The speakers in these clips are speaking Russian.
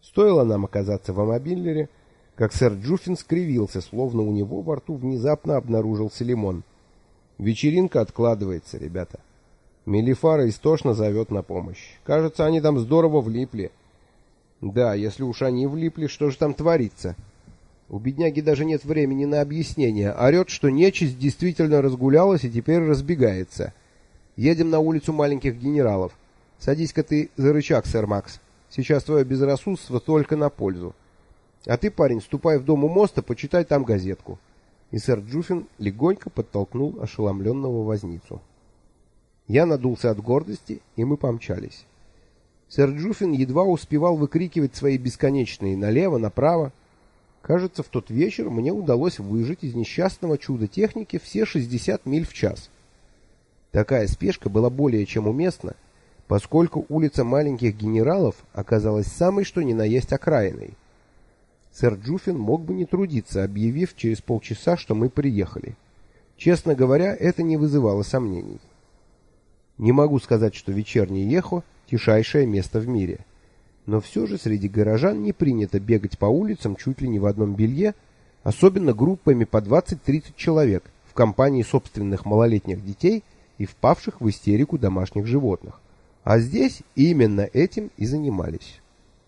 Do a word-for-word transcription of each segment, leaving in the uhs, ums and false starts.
Стоило нам оказаться в мобиллере, как сэр Джуффин скривился, словно у него во рту внезапно обнаружился лимон. Вечеринка откладывается, ребята. Мелифара истошно зовет на помощь. Кажется, они там здорово влипли. Да, если уж они влипли, что же там творится? У бедняги даже нет времени на объяснение. Орет, что нечисть действительно разгулялась и теперь разбегается. Едем на улицу маленьких генералов. Садись-ка ты за рычаг, сэр Макс. Сейчас твое безрассудство только на пользу. А ты, парень, ступай в дом у моста, почитай там газетку. И сэр Джуффин легонько подтолкнул ошеломленного возницу. Я надулся от гордости, и мы помчались. Сэр Джуффин едва успевал выкрикивать свои бесконечные налево, направо. Кажется, в тот вечер мне удалось выжать из несчастного чуда техники все шестьдесят миль в час. Такая спешка была более чем уместна, поскольку улица маленьких генералов оказалась самой что ни на есть окраиной. Сэр Джуффин мог бы не трудиться, объявив через полчаса, что мы приехали. Честно говоря, это не вызывало сомнений. Не могу сказать, что вечерний Ехо – тишайшее место в мире. Но все же среди горожан не принято бегать по улицам чуть ли не в одном белье, особенно группами по двадцать-тридцать человек в компании собственных малолетних детей и впавших в истерику домашних животных. А здесь именно этим и занимались.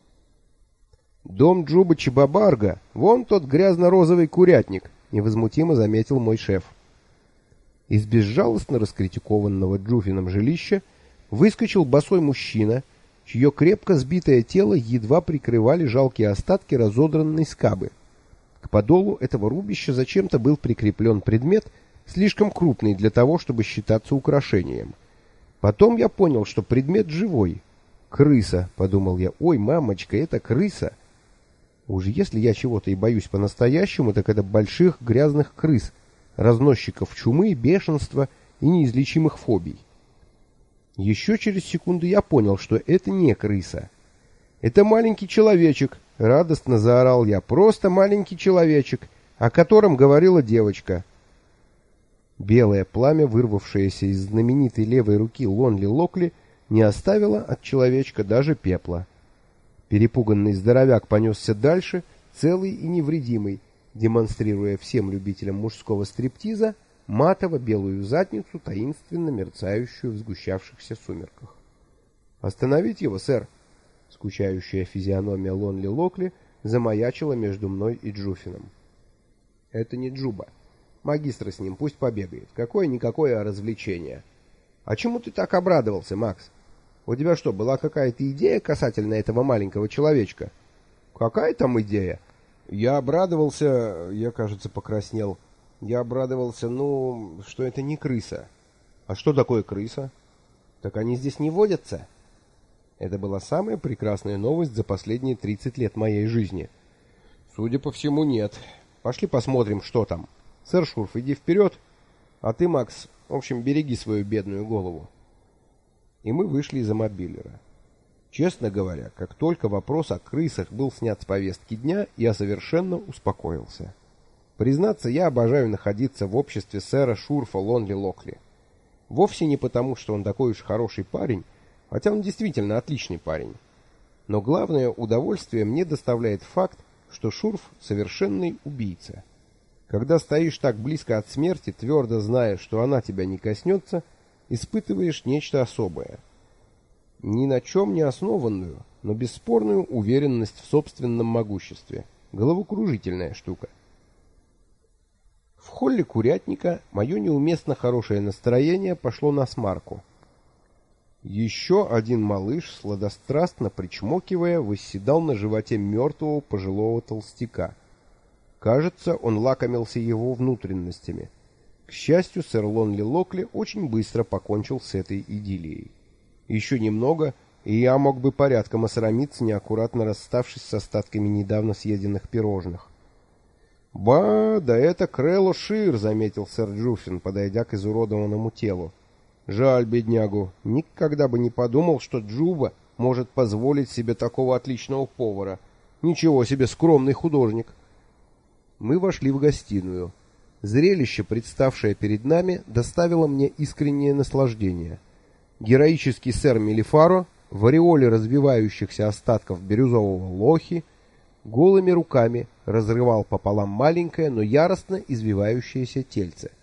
«Дом Джуба Чебабарга, вон тот грязно-розовый курятник», — невозмутимо заметил мой шеф. Из безжалостно раскритикованного Джуффином жилища выскочил босой мужчина, чье крепко сбитое тело едва прикрывали жалкие остатки разодранной скабы. К подолу этого рубища зачем-то был прикреплен предмет, слишком крупный для того, чтобы считаться украшением. Потом я понял, что предмет живой. «Крыса», — подумал я. «Ой, мамочка, это крыса!» Уж если я чего-то и боюсь по-настоящему, так это больших грязных крыс, разносчиков чумы, бешенства и неизлечимых фобий. Еще через секунду я понял, что это не крыса. «Это маленький человечек», — радостно заорал я. «Просто маленький человечек, о котором говорила девочка». Белое пламя, вырвавшееся из знаменитой левой руки Лонли Локли, не оставило от человечка даже пепла. Перепуганный здоровяк понесся дальше, целый и невредимый, демонстрируя всем любителям мужского стриптиза матово-белую задницу, таинственно мерцающую в сгущавшихся сумерках. «Остановить его, сэр!» Скучающая физиономия Лонли Локли замаячила между мной и Джуффином. «Это не Джуба. Магистр с ним, пусть побегает. Какое-никакое развлечение». «А чему ты так обрадовался, Макс? У тебя что, была какая-то идея касательно этого маленького человечка?» «Какая там идея?» «Я обрадовался...» Я, кажется, покраснел. «Я обрадовался, ну, что это не крыса». «А что такое крыса?» «Так они здесь не водятся?» Это была самая прекрасная новость за последние тридцать лет моей жизни. «Судя по всему, нет. Пошли посмотрим, что там. Сэр Шурф, иди вперед, а ты, Макс, в общем, береги свою бедную голову». И мы вышли из мобиллера. Честно говоря, как только вопрос о крысах был снят с повестки дня, я совершенно успокоился. Признаться, я обожаю находиться в обществе сэра Шурфа Лонли Локли. Вовсе не потому, что он такой уж хороший парень, хотя он действительно отличный парень. Но главное удовольствие мне доставляет факт, что Шурф совершенный убийца. Когда стоишь так близко от смерти, твердо зная, что она тебя не коснется, испытываешь нечто особое. Ни на чем не основанную, но бесспорную уверенность в собственном могуществе. Головокружительная штука. В холле курятника мое неуместно хорошее настроение пошло насмарку. Еще один малыш, сладострастно причмокивая, восседал на животе мертвого пожилого толстяка. Кажется, он лакомился его внутренностями. К счастью, сэр Лонли Локли очень быстро покончил с этой идиллией. Еще немного, и я мог бы порядком осрамиться, неаккуратно расставшись с остатками недавно съеденных пирожных. «Ба, да это Крэлло Шир», — заметил сэр Джуффин, подойдя к изуродованному телу. «Жаль беднягу. Никогда бы не подумал, что Джуба может позволить себе такого отличного повара. Ничего себе, скромный художник». Мы вошли в гостиную. Зрелище, представшее перед нами, доставило мне искреннее наслаждение. Героический сэр Мелифаро, в ореоле развивающихся остатков бирюзового лохи, голыми руками разрывал пополам маленькое, но яростно извивающееся тельце.